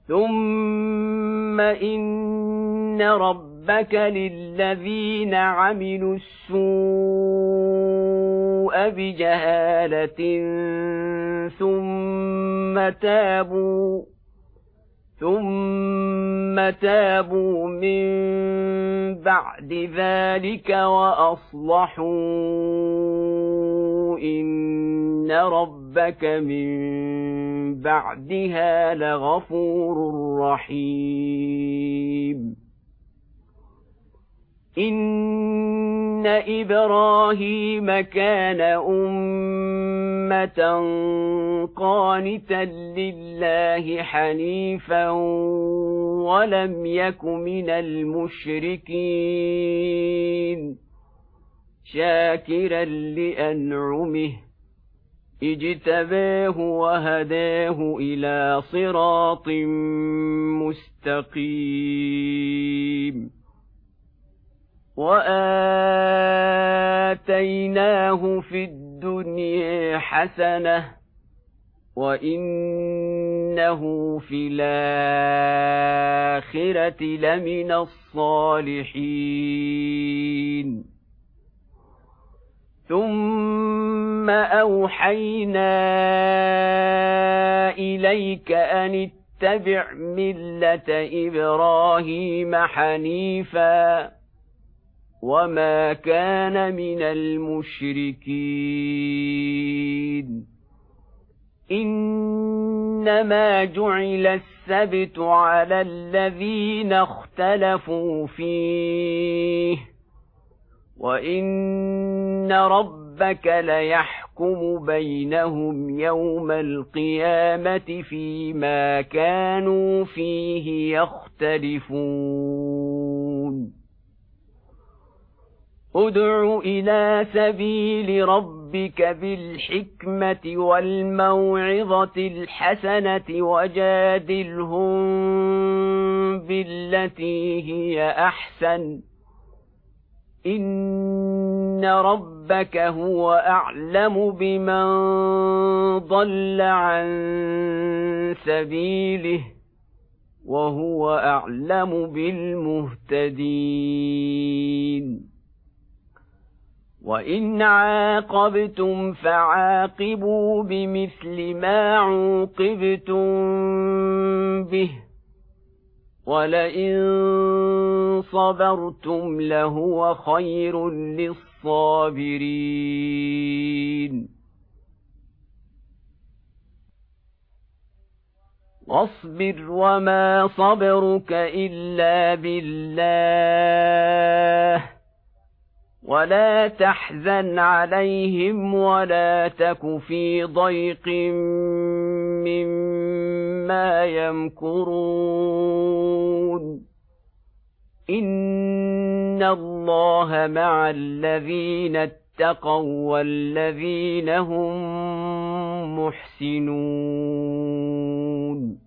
ثم إن ربك للذين عملوا السوء بجهالة ثم تابوا من بعد ذلك وأصلحوا إن ربك من بعدها لغفور رحيم. إن إبراهيم كان أمة قانتا لله حنيفا ولم يك من المشركين شاكرا لأنعمه اجتباه وهداه إلى صراط مستقيم. وآتيناه في الدنيا حسنة وإنه في الآخرة لمن الصالحين. ثم أوحينا إليك أن اتبع ملة إبراهيم حنيفا وما كان من المشركين. إنما جعل السبت على الذين اختلفوا فيه وإن ربك ليحكم بينهم يوم القيامة فيما كانوا فيه يختلفون. ادع إلى سبيل ربك بالحكمة والموعظة الحسنة وجادلهم بالتي هي أحسن إن ربك هو أعلم بمن ضل عن سبيله وهو أعلم بالمهتدين. وإن عاقبتم فعاقبوا بمثل ما عوقبتم به ولئن صبرتم لهو خير للصابرين. واصبر وما صبرك إلا بالله ولا تحزن عليهم ولا تك في ضيق مما يمكرون. إن الله مع الذين اتقوا والذين هم محسنون.